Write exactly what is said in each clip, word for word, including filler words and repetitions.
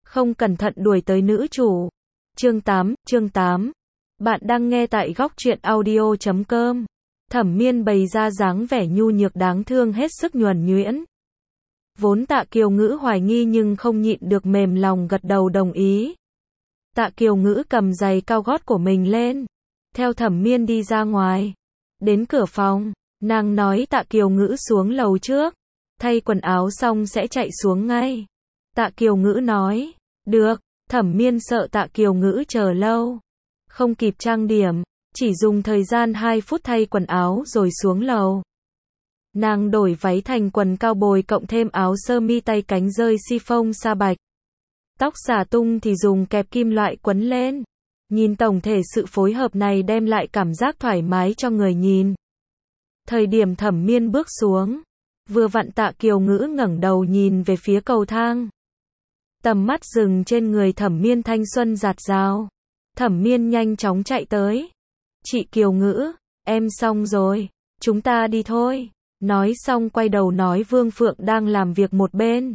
không cẩn thận đuổi tới nữ chủ. Chương tám, chương tám. Bạn đang nghe tại góc truyện audio chấm com. Thẩm Miên bày ra dáng vẻ nhu nhược đáng thương hết sức nhuần nhuyễn. Vốn Tạ Kiều Ngữ hoài nghi nhưng không nhịn được mềm lòng gật đầu đồng ý. Tạ Kiều Ngữ cầm giày cao gót của mình lên, theo Thẩm Miên đi ra ngoài. Đến cửa phòng, nàng nói Tạ Kiều Ngữ xuống lầu trước, thay quần áo xong sẽ chạy xuống ngay. Tạ Kiều Ngữ nói, được. Thẩm Miên sợ Tạ Kiều Ngữ chờ lâu, không kịp trang điểm, chỉ dùng thời gian hai phút thay quần áo rồi xuống lầu. Nàng đổi váy thành quần cao bồi cộng thêm áo sơ mi tay cánh rơi chiffon sa bạch. Tóc xả tung thì dùng kẹp kim loại quấn lên. Nhìn tổng thể sự phối hợp này đem lại cảm giác thoải mái cho người nhìn. Thời điểm Thẩm Miên bước xuống, vừa vặn Tạ Kiều Ngữ ngẩng đầu nhìn về phía cầu thang. Tầm mắt dừng trên người Thẩm Miên thanh xuân dạt dào. Thẩm Miên nhanh chóng chạy tới. Chị Kiều Ngữ, em xong rồi, chúng ta đi thôi. Nói xong quay đầu nói Vương Phượng đang làm việc một bên.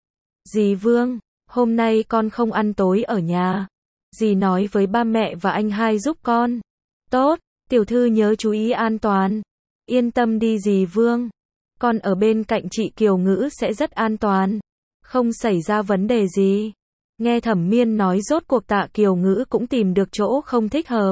Dì Vương, hôm nay con không ăn tối ở nhà. Dì nói với ba mẹ và anh hai giúp con. Tốt, tiểu thư nhớ chú ý an toàn. Yên tâm đi dì Vương. Con ở bên cạnh chị Kiều Ngữ sẽ rất an toàn. Không xảy ra vấn đề gì. Nghe Thẩm Miên nói rốt cuộc Tạ Kiều Ngữ cũng tìm được chỗ không thích hợp.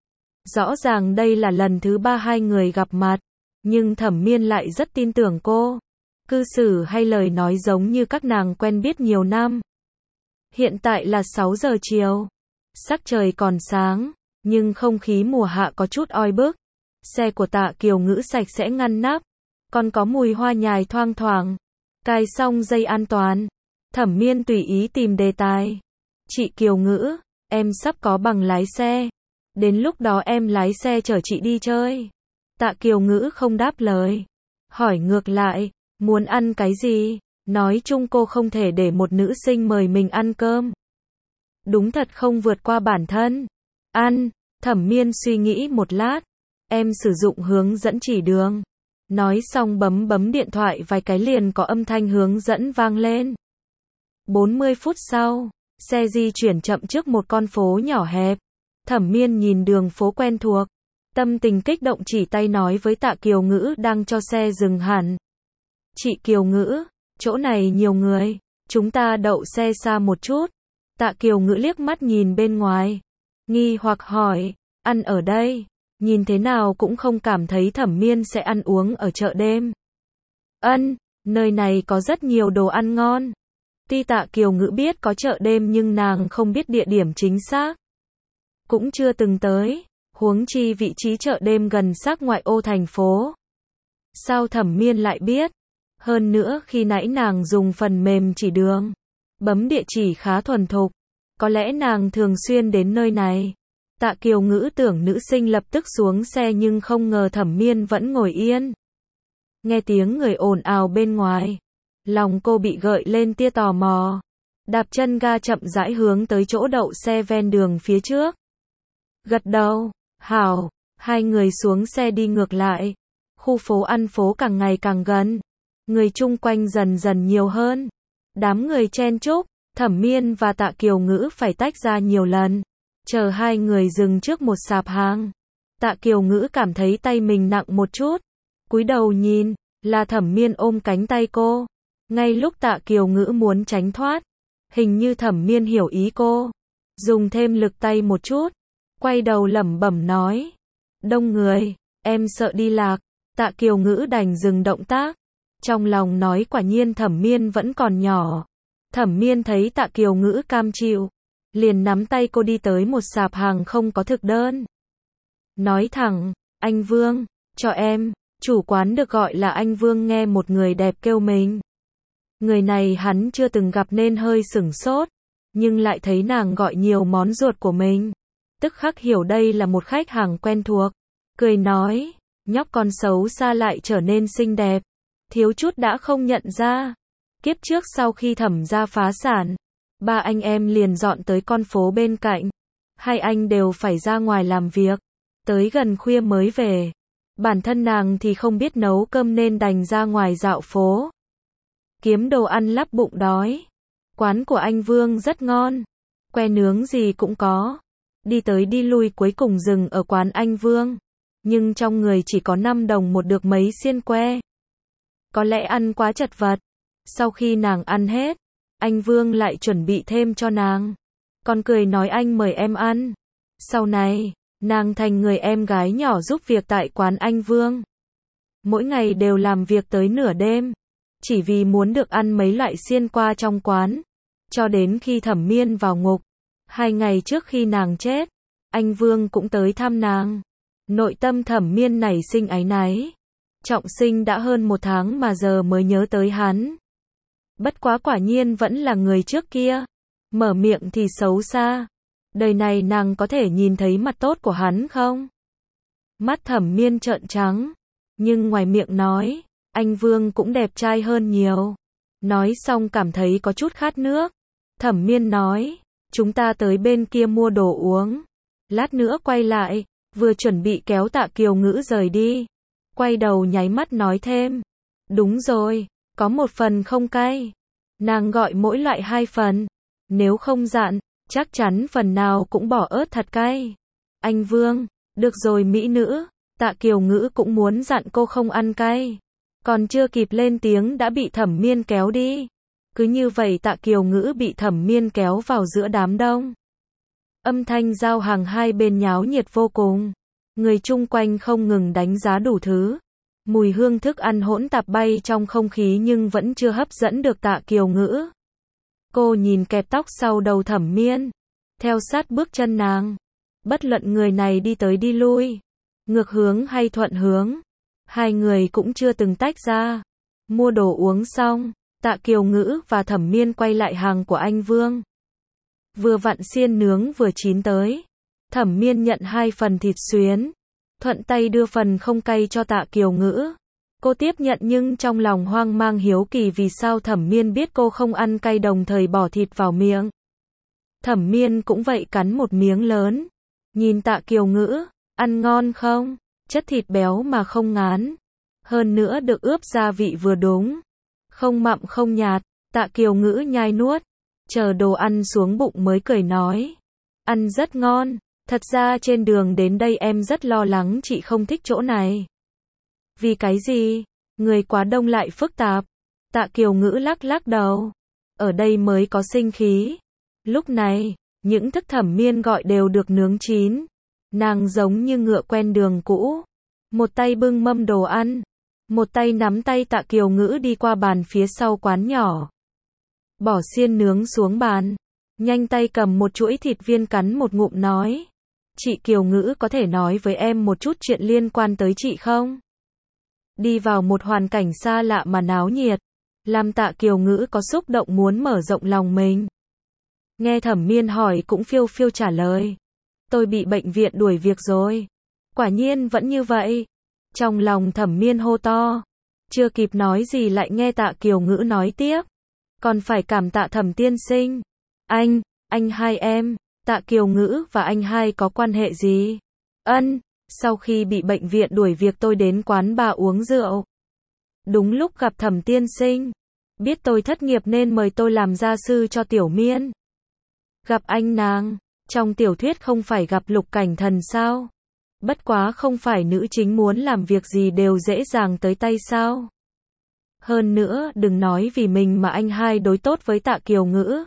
Rõ ràng đây là lần thứ ba hai người gặp mặt, nhưng Thẩm Miên lại rất tin tưởng cô. Cư xử hay lời nói giống như các nàng quen biết nhiều năm. Hiện tại là sáu giờ chiều. Sắc trời còn sáng, nhưng không khí mùa hạ có chút oi bức. Xe của Tạ Kiều Ngữ sạch sẽ ngăn nắp, còn có mùi hoa nhài thoang thoảng. Cài xong dây an toàn, Thẩm Miên tùy ý tìm đề tài. Chị Kiều Ngữ, em sắp có bằng lái xe. Đến lúc đó em lái xe chở chị đi chơi. Tạ Kiều Ngữ không đáp lời. Hỏi ngược lại, muốn ăn cái gì? Nói chung cô không thể để một nữ sinh mời mình ăn cơm. Đúng thật không vượt qua bản thân. Ăn, Thẩm Miên suy nghĩ một lát. Em sử dụng hướng dẫn chỉ đường. Nói xong bấm bấm điện thoại vài cái liền có âm thanh hướng dẫn vang lên. bốn mươi phút sau, xe di chuyển chậm trước một con phố nhỏ hẹp. Thẩm Miên nhìn đường phố quen thuộc, tâm tình kích động chỉ tay nói với Tạ Kiều Ngữ đang cho xe dừng hẳn. Chị Kiều Ngữ, chỗ này nhiều người, chúng ta đậu xe xa một chút. Tạ Kiều Ngữ liếc mắt nhìn bên ngoài, nghi hoặc hỏi, ăn ở đây? Nhìn thế nào cũng không cảm thấy Thẩm Miên sẽ ăn uống ở chợ đêm. Ân, nơi này có rất nhiều đồ ăn ngon. Tuy Tạ Kiều Ngữ biết có chợ đêm nhưng nàng không biết địa điểm chính xác. Cũng chưa từng tới, huống chi vị trí chợ đêm gần sát ngoại ô thành phố. Sao Thẩm Miên lại biết? Hơn nữa khi nãy nàng dùng phần mềm chỉ đường, bấm địa chỉ khá thuần thục. Có lẽ nàng thường xuyên đến nơi này. Tạ Kiều Ngữ tưởng nữ sinh lập tức xuống xe nhưng không ngờ Thẩm Miên vẫn ngồi yên. Nghe tiếng người ồn ào bên ngoài, lòng cô bị gợi lên tia tò mò. Đạp chân ga chậm rãi hướng tới chỗ đậu xe ven đường phía trước. Gật đầu, hảo, hai người xuống xe đi ngược lại. Khu phố ăn phố càng ngày càng gần. Người chung quanh dần dần nhiều hơn. Đám người chen chúc, Thẩm Miên và Tạ Kiều Ngữ phải tách ra nhiều lần. Chờ hai người dừng trước một sạp hàng. Tạ Kiều Ngữ cảm thấy tay mình nặng một chút. Cúi đầu nhìn, là Thẩm Miên ôm cánh tay cô. Ngay lúc Tạ Kiều Ngữ muốn tránh thoát, hình như Thẩm Miên hiểu ý cô. Dùng thêm lực tay một chút. Quay đầu lẩm bẩm nói. Đông người, em sợ đi lạc. Tạ Kiều Ngữ đành dừng động tác. Trong lòng nói quả nhiên Thẩm Miên vẫn còn nhỏ. Thẩm Miên thấy Tạ Kiều Ngữ cam chịu, liền nắm tay cô đi tới một sạp hàng không có thực đơn. Nói thẳng, anh Vương, cho em. Chủ quán được gọi là anh Vương nghe một người đẹp kêu mình. Người này hắn chưa từng gặp nên hơi sửng sốt, nhưng lại thấy nàng gọi nhiều món ruột của mình. Tức khắc hiểu đây là một khách hàng quen thuộc. Cười nói, nhóc con xấu xa lại trở nên xinh đẹp. Thiếu chút đã không nhận ra. Kiếp trước sau khi Thẩm gia phá sản, ba anh em liền dọn tới con phố bên cạnh. Hai anh đều phải ra ngoài làm việc. Tới gần khuya mới về. Bản thân nàng thì không biết nấu cơm nên đành ra ngoài dạo phố. Kiếm đồ ăn lấp bụng đói. Quán của anh Vương rất ngon. Que nướng gì cũng có. Đi tới đi lui cuối cùng dừng ở quán anh Vương. Nhưng trong người chỉ có năm đồng một được mấy xiên que. Có lẽ ăn quá chật vật. Sau khi nàng ăn hết, anh Vương lại chuẩn bị thêm cho nàng. Còn cười nói anh mời em ăn. Sau này, nàng thành người em gái nhỏ giúp việc tại quán anh Vương. Mỗi ngày đều làm việc tới nửa đêm. Chỉ vì muốn được ăn mấy loại xiên qua trong quán. Cho đến khi Thẩm Miên vào ngục. Hai ngày trước khi nàng chết, anh Vương cũng tới thăm nàng. Nội tâm Thẩm Miên nảy sinh áy náy. Trọng Sinh đã hơn một tháng mà giờ mới nhớ tới hắn. Bất quá quả nhiên vẫn là người trước kia. Mở miệng thì xấu xa. Đời này nàng có thể nhìn thấy mặt tốt của hắn không? Mắt Thẩm Miên trợn trắng. Nhưng ngoài miệng nói, anh Vương cũng đẹp trai hơn nhiều. Nói xong cảm thấy có chút khát nước. Thẩm Miên nói, chúng ta tới bên kia mua đồ uống. Lát nữa quay lại, vừa chuẩn bị kéo Tạ Kiều Ngữ rời đi. Quay đầu nháy mắt nói thêm. Đúng rồi, có một phần không cay. Nàng gọi mỗi loại hai phần. Nếu không dặn, chắc chắn phần nào cũng bỏ ớt thật cay. Anh Vương, được rồi mỹ nữ. Tạ Kiều Ngữ cũng muốn dặn cô không ăn cay. Còn chưa kịp lên tiếng đã bị Thẩm Miên kéo đi. Cứ như vậy Tạ Kiều Ngữ bị Thẩm Miên kéo vào giữa đám đông. Âm thanh giao hàng hai bên nháo nhiệt vô cùng. Người chung quanh không ngừng đánh giá đủ thứ. Mùi hương thức ăn hỗn tạp bay trong không khí nhưng vẫn chưa hấp dẫn được Tạ Kiều Ngữ. Cô nhìn kẹp tóc sau đầu Thẩm Miên. Theo sát bước chân nàng. Bất luận người này đi tới đi lui. Ngược hướng hay thuận hướng. Hai người cũng chưa từng tách ra. Mua đồ uống xong. Tạ Kiều Ngữ và Thẩm Miên quay lại hàng của anh Vương. Vừa vặn xiên nướng vừa chín tới. Thẩm Miên nhận hai phần thịt xuyến. Thuận tay đưa phần không cay cho Tạ Kiều Ngữ. Cô tiếp nhận nhưng trong lòng hoang mang hiếu kỳ vì sao Thẩm Miên biết cô không ăn cay đồng thời bỏ thịt vào miệng. Thẩm Miên cũng vậy cắn một miếng lớn. Nhìn Tạ Kiều Ngữ, ăn ngon không? Chất thịt béo mà không ngán. Hơn nữa được ướp gia vị vừa đúng. Không mặn không nhạt. Tạ Kiều Ngữ nhai nuốt. Chờ đồ ăn xuống bụng mới cười nói. Ăn rất ngon. Thật ra trên đường đến đây em rất lo lắng chị không thích chỗ này. Vì cái gì? Người quá đông lại phức tạp. Tạ Kiều Ngữ lắc lắc đầu. Ở đây mới có sinh khí. Lúc này, những thức Thẩm Miên gọi đều được nướng chín. Nàng giống như ngựa quen đường cũ. Một tay bưng mâm đồ ăn. Một tay nắm tay Tạ Kiều Ngữ đi qua bàn phía sau quán nhỏ. Bỏ xiên nướng xuống bàn. Nhanh tay cầm một chuỗi thịt viên cắn một ngụm nói. Chị Kiều Ngữ có thể nói với em một chút chuyện liên quan tới chị không? Đi vào một hoàn cảnh xa lạ mà náo nhiệt. Làm Tạ Kiều Ngữ có xúc động muốn mở rộng lòng mình. Nghe Thẩm Miên hỏi cũng phiêu phiêu trả lời. Tôi bị bệnh viện đuổi việc rồi. Quả nhiên vẫn như vậy. Trong lòng Thẩm Miên hô to. Chưa kịp nói gì lại nghe Tạ Kiều Ngữ nói tiếp. Còn phải cảm tạ Thẩm tiên sinh. Anh, anh hai em, Tạ Kiều Ngữ và anh hai có quan hệ gì? Ân, sau khi bị bệnh viện đuổi việc tôi đến quán bà uống rượu. Đúng lúc gặp Thẩm tiên sinh. Biết tôi thất nghiệp nên mời tôi làm gia sư cho Tiểu Miên. Gặp anh nàng, trong tiểu thuyết không phải gặp Lục Cảnh Thần sao? Bất quá không phải nữ chính muốn làm việc gì đều dễ dàng tới tay sao? Hơn nữa, đừng nói vì mình mà anh hai đối tốt với Tạ Kiều Ngữ.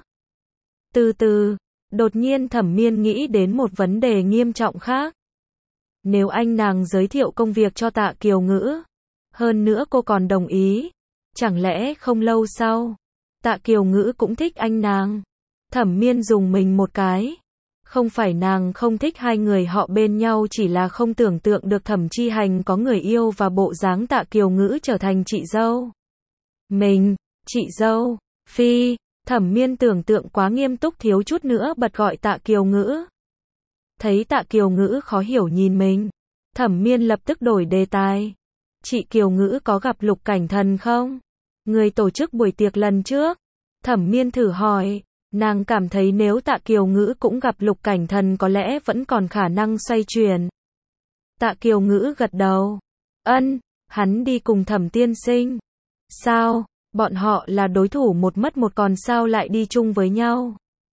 Từ từ, đột nhiên Thẩm Miên nghĩ đến một vấn đề nghiêm trọng khác. Nếu anh nàng giới thiệu công việc cho Tạ Kiều Ngữ, hơn nữa cô còn đồng ý, chẳng lẽ không lâu sau, Tạ Kiều Ngữ cũng thích anh nàng? Thẩm Miên dùng mình một cái. Không phải nàng không thích hai người họ bên nhau, chỉ là không tưởng tượng được Thẩm Chi Hành có người yêu và bộ dáng Tạ Kiều Ngữ trở thành chị dâu. Mình, chị dâu, phi, Thẩm Miên tưởng tượng quá nghiêm túc thiếu chút nữa bật gọi Tạ Kiều Ngữ. Thấy Tạ Kiều Ngữ khó hiểu nhìn mình, Thẩm Miên lập tức đổi đề tài. Chị Kiều Ngữ có gặp Lục Cảnh Thần không? Người tổ chức buổi tiệc lần trước. Thẩm Miên thử hỏi. Nàng cảm thấy nếu Tạ Kiều Ngữ cũng gặp Lục Cảnh Thần có lẽ vẫn còn khả năng xoay chuyển. Tạ Kiều Ngữ gật đầu. Ân, hắn đi cùng Thẩm tiên sinh. Sao? Bọn họ là đối thủ một mất một còn sao lại đi chung với nhau.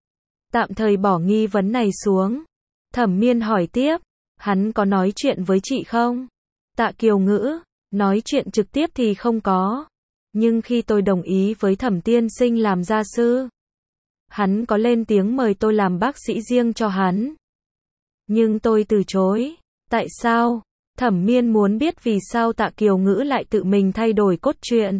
Tạm thời bỏ nghi vấn này xuống. Thẩm Miên hỏi tiếp, hắn có nói chuyện với chị không? Tạ Kiều Ngữ, nói chuyện trực tiếp thì không có. Nhưng khi tôi đồng ý với Thẩm tiên sinh làm gia sư, hắn có lên tiếng mời tôi làm bác sĩ riêng cho hắn. Nhưng tôi từ chối. Tại sao? Thẩm Miên muốn biết vì sao Tạ Kiều Ngữ lại tự mình thay đổi cốt truyện.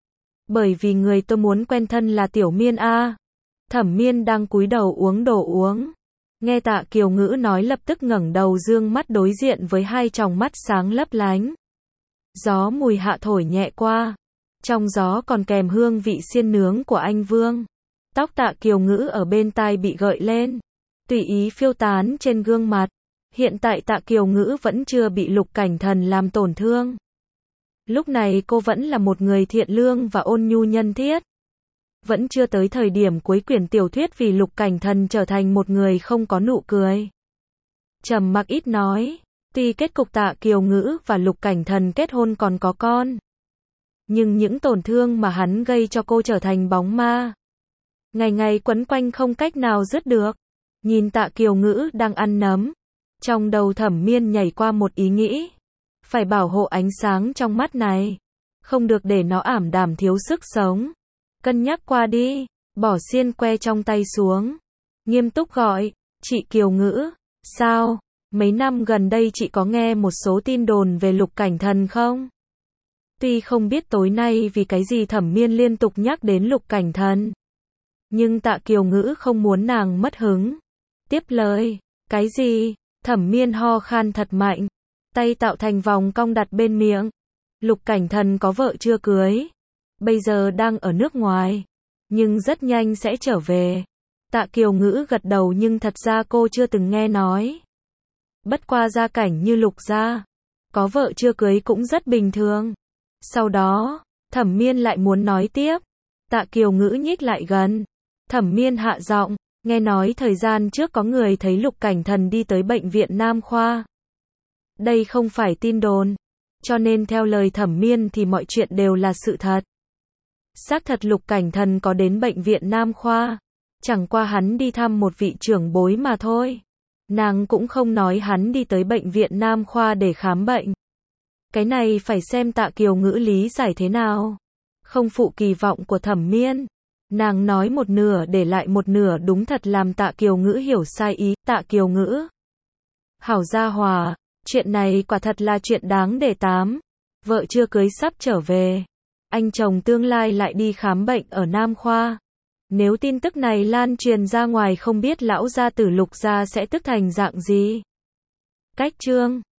Bởi vì người tôi muốn quen thân là Tiểu Miên a. Thẩm Miên đang cúi đầu uống đồ uống. Nghe Tạ Kiều Ngữ nói lập tức ngẩng đầu dương mắt đối diện với hai tròng mắt sáng lấp lánh. Gió mùi hạ thổi nhẹ qua. Trong gió còn kèm hương vị xiên nướng của anh Vương. Tóc Tạ Kiều Ngữ ở bên tai bị gợi lên, tùy ý phiêu tán trên gương mặt. Hiện tại Tạ Kiều Ngữ vẫn chưa bị Lục Cảnh Thần làm tổn thương. Lúc này cô vẫn là một người thiện lương và ôn nhu nhân thiết. Vẫn chưa tới thời điểm cuối quyển tiểu thuyết vì Lục Cảnh Thần trở thành một người không có nụ cười. Trầm mặc ít nói, tuy kết cục Tạ Kiều Ngữ và Lục Cảnh Thần kết hôn còn có con. Nhưng những tổn thương mà hắn gây cho cô trở thành bóng ma. Ngày ngày quấn quanh không cách nào dứt được. Nhìn Tạ Kiều Ngữ đang ăn nấm. Trong đầu Thẩm Miên nhảy qua một ý nghĩ. Phải bảo hộ ánh sáng trong mắt này. Không được để nó ảm đạm thiếu sức sống. Cân nhắc qua đi. Bỏ xiên que trong tay xuống. Nghiêm túc gọi. Chị Kiều Ngữ. Sao? Mấy năm gần đây chị có nghe một số tin đồn về Lục Cảnh Thần không? Tuy không biết tối nay vì cái gì Thẩm Miên liên tục nhắc đến Lục Cảnh Thần. Nhưng Tạ Kiều Ngữ không muốn nàng mất hứng. Tiếp lời. Cái gì? Thẩm Miên ho khan thật mạnh. Tay tạo thành vòng cong đặt bên miệng. Lục Cảnh Thần có vợ chưa cưới. Bây giờ đang ở nước ngoài. Nhưng rất nhanh sẽ trở về. Tạ Kiều Ngữ gật đầu nhưng thật ra cô chưa từng nghe nói. Bất qua gia cảnh như Lục gia. Có vợ chưa cưới cũng rất bình thường. Sau đó, Thẩm Miên lại muốn nói tiếp. Tạ Kiều Ngữ nhích lại gần. Thẩm Miên hạ giọng, nghe nói thời gian trước có người thấy Lục Cảnh Thần đi tới bệnh viện Nam Khoa. Đây không phải tin đồn. Cho nên theo lời Thẩm Miên thì mọi chuyện đều là sự thật. Xác thật Lục Cảnh Thần có đến bệnh viện Nam Khoa. Chẳng qua hắn đi thăm một vị trưởng bối mà thôi. Nàng cũng không nói hắn đi tới bệnh viện Nam Khoa để khám bệnh. Cái này phải xem Tạ Kiều Ngữ lý giải thế nào. Không phụ kỳ vọng của Thẩm Miên. Nàng nói một nửa để lại một nửa đúng thật làm Tạ Kiều Ngữ hiểu sai ý. Tạ Kiều Ngữ. Hảo gia hòa, chuyện này quả thật là chuyện đáng để tám. Vợ chưa cưới sắp trở về. Anh chồng tương lai lại đi khám bệnh ở Nam Khoa. Nếu tin tức này lan truyền ra ngoài không biết lão gia tử Lục gia sẽ tức thành dạng gì. Cách chương